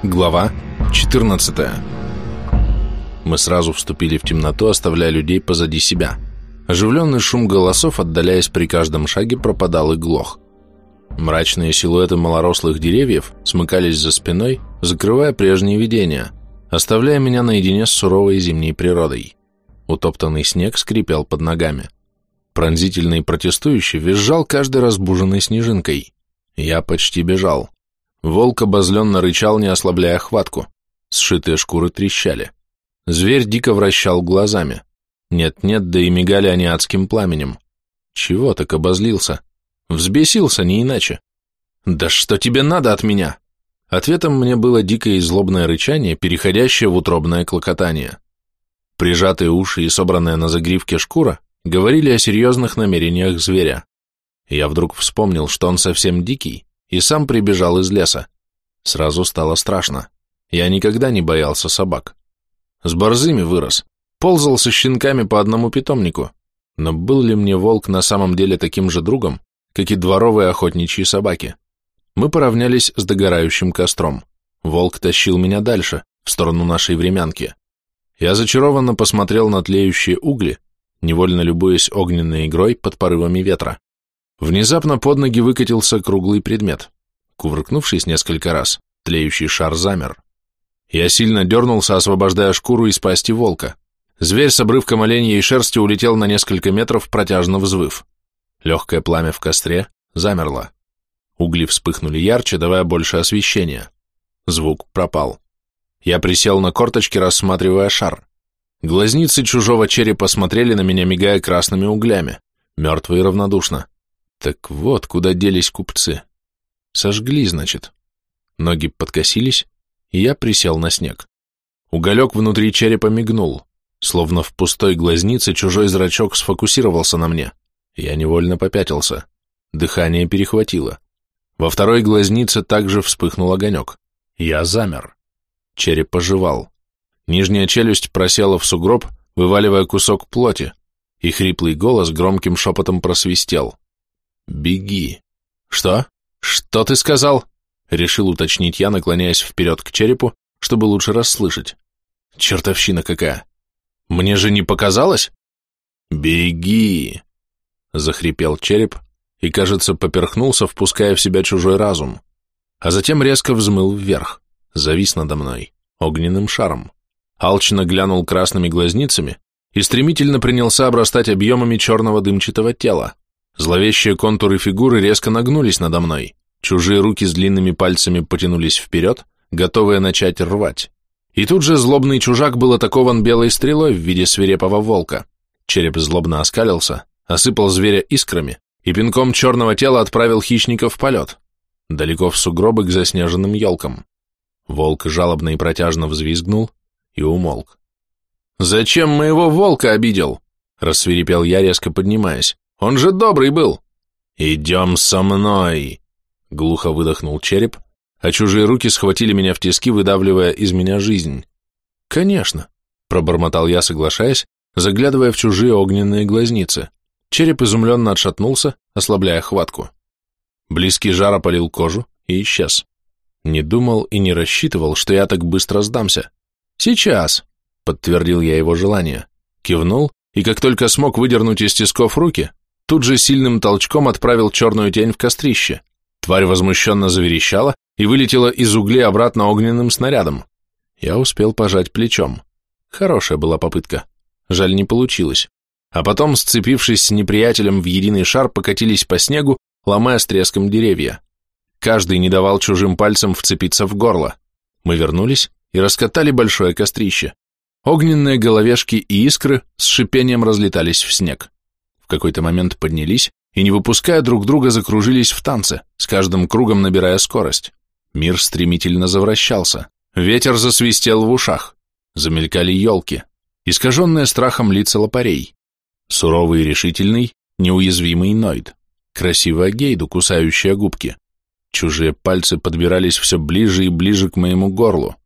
Глава 14. Мы сразу вступили в темноту, оставляя людей позади себя. Оживленный шум голосов, отдаляясь при каждом шаге, пропадал и глох. Мрачные силуэты малорослых деревьев смыкались за спиной, закрывая прежние видения, оставляя меня наедине с суровой зимней природой. Утоптанный снег скрипел под ногами. Пронзительный и протестующий визжал каждой разбуженной снежинкой. Я почти бежал. Волк обозленно рычал, не ослабляя хватку. Сшитые шкуры трещали. Зверь дико вращал глазами. Нет-нет, да и мигали они адским пламенем. Чего так обозлился? Взбесился, не иначе. «Да что тебе надо от меня?» Ответом мне было дикое и злобное рычание, переходящее в утробное клокотание. Прижатые уши и собранная на загривке шкура говорили о серьезных намерениях зверя. Я вдруг вспомнил, что он совсем дикий, и сам прибежал из леса. Сразу стало страшно. Я никогда не боялся собак. С борзыми вырос, ползал со щенками по одному питомнику, но был ли мне волк на самом деле таким же другом, как и дворовые охотничьи собаки? Мы поравнялись с догорающим костром. Волк тащил меня дальше, в сторону нашей времянки. Я зачарованно посмотрел на тлеющие угли, невольно любуясь огненной игрой под порывами ветра. Внезапно под ноги выкатился круглый предмет. Кувыркнувшись несколько раз, тлеющий шар замер. Я сильно дернулся, освобождая шкуру из пасти волка. Зверь с обрывком оленьей шерсти улетел на несколько метров, протяжно взвыв. Легкое пламя в костре замерло. Угли вспыхнули ярче, давая больше освещения. Звук пропал. Я присел на корточки, рассматривая шар. Глазницы чужого черепа смотрели на меня, мигая красными углями, мертво и равнодушно. Так вот, куда делись купцы. Сожгли, значит. Ноги подкосились, и я присел на снег. Уголек внутри черепа мигнул, словно в пустой глазнице чужой зрачок сфокусировался на мне. Я невольно попятился. Дыхание перехватило. Во второй глазнице также вспыхнул огонек. Я замер. Череп оживал. Нижняя челюсть просела в сугроб, вываливая кусок плоти, и хриплый голос громким шепотом просвистел. «Беги!» «Что? Что ты сказал?» Решил уточнить я, наклоняясь вперед к черепу, чтобы лучше расслышать. «Чертовщина какая! Мне же не показалось?» «Беги!» Захрипел череп и, кажется, поперхнулся, впуская в себя чужой разум, а затем резко взмыл вверх, завис надо мной, огненным шаром, алчно глянул красными глазницами и стремительно принялся обрастать объемами черного дымчатого тела. Зловещие контуры фигуры резко нагнулись надо мной, чужие руки с длинными пальцами потянулись вперед, готовые начать рвать. И тут же злобный чужак был атакован белой стрелой в виде свирепого волка. Череп злобно оскалился, осыпал зверя искрами и пинком черного тела отправил хищника в полет, далеко в сугробы к заснеженным елкам. Волк жалобно и протяжно взвизгнул и умолк. «Зачем моего волка обидел?» — рассвирепел я, резко поднимаясь. «Он же добрый был!» «Идем со мной!» — глухо выдохнул череп, а чужие руки схватили меня в тиски, выдавливая из меня жизнь. «Конечно!» — пробормотал я, соглашаясь, заглядывая в чужие огненные глазницы. Череп изумленно отшатнулся, ослабляя хватку. Близкий жар опалил кожу и исчез. Не думал и не рассчитывал, что я так быстро сдамся. «Сейчас!» — подтвердил я его желание, кивнул, и как только смог выдернуть из тисков руки, тут же сильным толчком отправил черную тень в кострище. Тварь возмущенно заверещала и вылетела из углей обратно огненным снарядом. Я успел пожать плечом. Хорошая была попытка. Жаль, не получилось. А потом, сцепившись с неприятелем в единый шар, покатились по снегу, ломая с треском деревья. Каждый не давал чужим пальцам вцепиться в горло. Мы вернулись и раскатали большое кострище. Огненные головешки и искры с шипением разлетались в снег. В какой-то момент поднялись и, не выпуская друг друга, закружились в танце, с каждым кругом набирая скорость. Мир стремительно завращался. Ветер засвистел в ушах. Замелькали елки. Искаженные страхом лица лопарей. Суровый и решительный, неуязвимый Нойд. Красивая Гейду, кусающая губки. Чужие пальцы подбирались все ближе и ближе к моему горлу.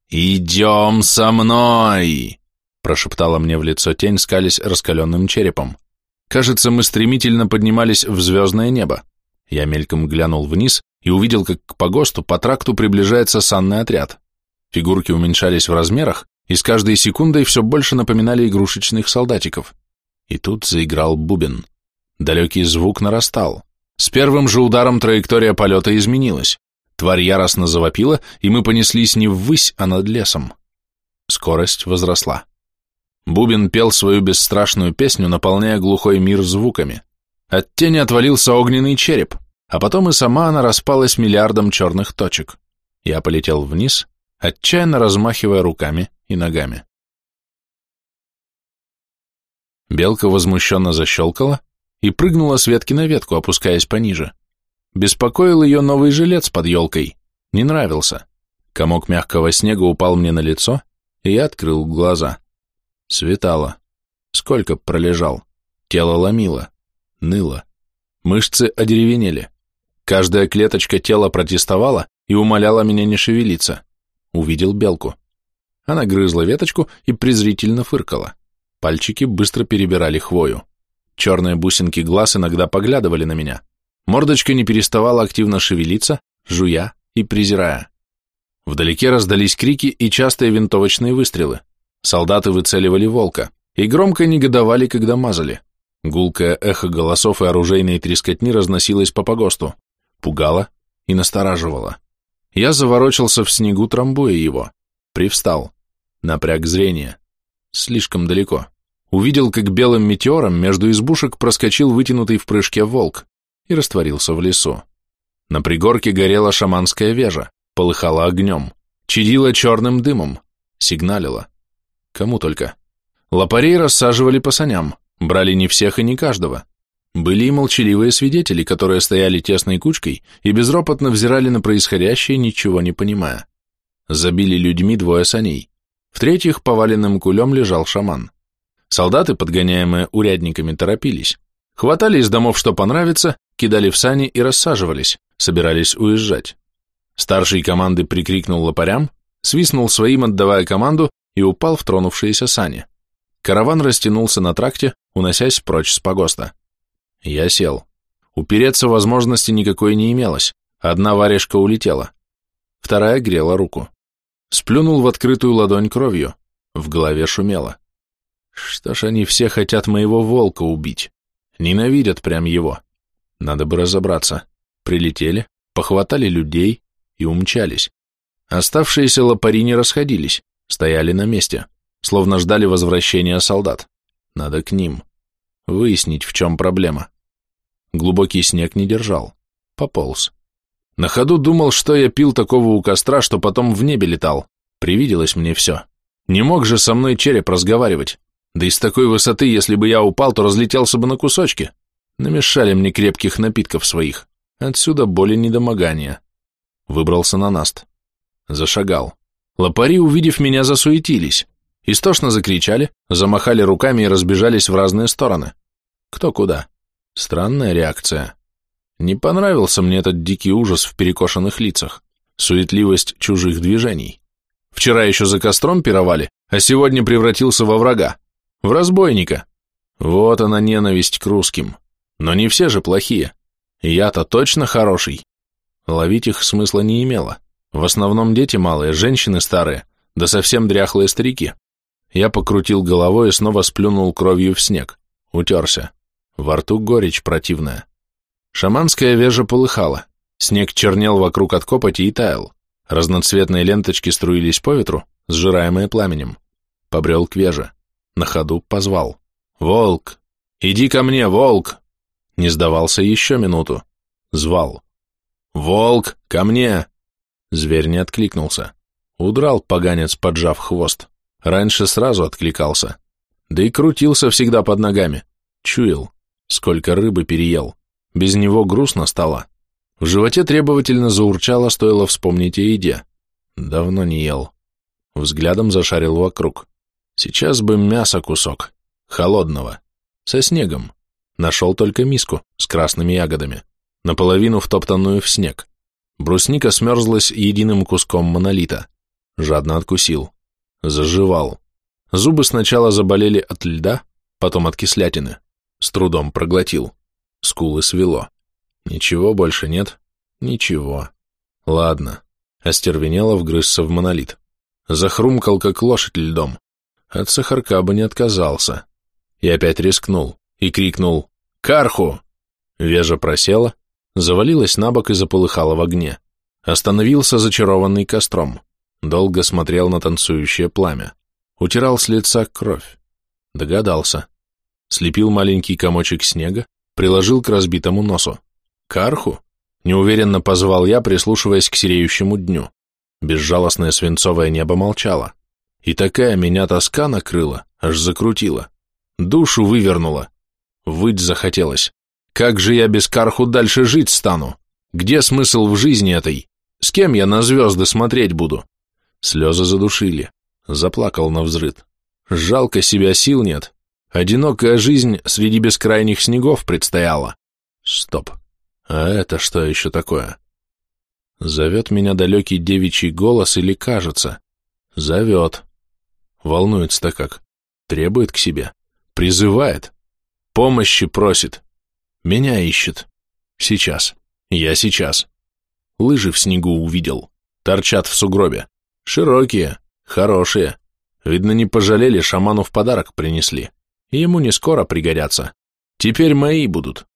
«Идем со мной!» — прошептала мне в лицо тень, скалясь раскаленным черепом. Кажется, мы стремительно поднимались в звездное небо. Я мельком глянул вниз и увидел, как к погосту по тракту приближается санный отряд. Фигурки уменьшались в размерах и с каждой секундой все больше напоминали игрушечных солдатиков. И тут заиграл бубен. Далекий звук нарастал. С первым же ударом траектория полета изменилась. Тварь яростно завопила, и мы понеслись не ввысь, а над лесом. Скорость возросла. Бубен пел свою бесстрашную песню, наполняя глухой мир звуками. От тени отвалился огненный череп, а потом и сама она распалась миллиардом черных точек. Я полетел вниз, отчаянно размахивая руками и ногами. Белка возмущенно защелкала и прыгнула с ветки на ветку, опускаясь пониже. Беспокоил ее новый жилец под елкой. Не нравился. Комок мягкого снега упал мне на лицо, и я открыл глаза. Светало. Сколько пролежал. Тело ломило. Ныло. Мышцы одеревенели. Каждая клеточка тела протестовала и умоляла меня не шевелиться. Увидел белку. Она грызла веточку и презрительно фыркала. Пальчики быстро перебирали хвою. Черные бусинки глаз иногда поглядывали на меня. Мордочка не переставала активно шевелиться, жуя и презирая. Вдалеке раздались крики и частые винтовочные выстрелы. Солдаты выцеливали волка и громко негодовали, когда мазали. Гулкое эхо голосов и оружейной трескотни разносилось по погосту, пугало и настораживало. Я заворочился в снегу, трамбуя его. Привстал. Напряг зрение. Слишком далеко. Увидел, как белым метеором между избушек проскочил вытянутый в прыжке волк и растворился в лесу. На пригорке горела шаманская вежа, полыхала огнем, чадила черным дымом, сигналила. Кому только. Лопарей рассаживали по саням, брали не всех и не каждого. Были и молчаливые свидетели, которые стояли тесной кучкой и безропотно взирали на происходящее, ничего не понимая. Забили людьми двое саней. В-третьих, поваленным кулем лежал шаман. Солдаты, подгоняемые урядниками, торопились. Хватали из домов, что понравится, кидали в сани и рассаживались, собирались уезжать. Старший команды прикрикнул лопарям, свистнул своим, отдавая команду, и упал в тронувшиеся сани. Караван растянулся на тракте, уносясь прочь с погоста. Я сел. Упереться возможности никакой не имелось. Одна варежка улетела. Вторая грела руку. Сплюнул в открытую ладонь кровью. В голове шумело. Что ж они все хотят моего волка убить? Ненавидят прям его. Надо бы разобраться. Прилетели, похватали людей и умчались. Оставшиеся лопари не расходились, стояли на месте, словно ждали возвращения солдат. Надо к ним. Выяснить, в чем проблема. Глубокий снег не держал. Пополз. На ходу думал, что я пил такого у костра, что потом в небе летал. Привиделось мне все. Не мог же со мной череп разговаривать. Да и с такой высоты, если бы я упал, то разлетелся бы на кусочки. Намешали мне крепких напитков своих. Отсюда боль и недомогание. Выбрался на наст. Зашагал. Лопари, увидев меня, засуетились. Истошно закричали, замахали руками и разбежались в разные стороны. Кто куда. Странная реакция. Не понравился мне этот дикий ужас в перекошенных лицах, суетливость чужих движений. Вчера еще за костром пировали, а сегодня превратился во врага, в разбойника. Вот она ненависть к русским. Но не все же плохие. Я-то точно хороший. Ловить их смысла не имело. В основном дети малые, женщины старые, да совсем дряхлые старики. Я покрутил головой и снова сплюнул кровью в снег. Утерся. Во рту горечь противная. Шаманская вежа полыхала. Снег чернел вокруг от копоти и таял. Разноцветные ленточки струились по ветру, сжираемые пламенем. Побрел к веже. На ходу позвал. «Волк! Иди ко мне, волк!» Не сдавался еще минуту. Звал. «Волк, ко мне!» Зверь не откликнулся. Удрал поганец, поджав хвост. Раньше сразу откликался. Да и крутился всегда под ногами. Чуял. Сколько рыбы переел. Без него грустно стало. В животе требовательно заурчало, стоило вспомнить о еде. Давно не ел. Взглядом зашарил вокруг. Сейчас бы мясо кусок. Холодного. Со снегом. Нашел только миску с красными ягодами. Наполовину втоптанную в снег. Брусника смерзлась единым куском монолита. Жадно откусил. Заживал. Зубы сначала заболели от льда, потом от кислятины. С трудом проглотил. Скулы свело. Ничего больше нет? Ничего. Ладно. Остервенело вгрызся в монолит. Захрумкал, как лошадь льдом. От сахарка бы не отказался. И опять рискнул. И крикнул «Карху!». Вежа просела, завалилась на бок и заполыхала в огне. Остановился, зачарованный костром. Долго смотрел на танцующее пламя. Утирал с лица кровь. Догадался. Слепил маленький комочек снега, приложил к разбитому носу. «Карху?» — неуверенно позвал я, прислушиваясь к сереющему дню. Безжалостное свинцовое небо молчало. И такая меня тоска накрыла, аж закрутила. Душу вывернула. Выть захотелось. Как же я без Карху дальше жить стану? Где смысл в жизни этой? С кем я на звезды смотреть буду? Слезы задушили. Заплакал навзрыд. Жалко себя, сил нет. Одинокая жизнь среди бескрайних снегов предстояла. Стоп. А это что еще такое? Зовет меня далекий девичий голос или кажется? Зовет. Волнуется-то как. Требует к себе. Призывает. Помощи просит. Меня ищет. Сейчас. Я сейчас. Лыжи в снегу увидел. Торчат в сугробе. Широкие. Хорошие. Видно, не пожалели, шаману в подарок принесли. Ему не скоро пригодятся. Теперь мои будут.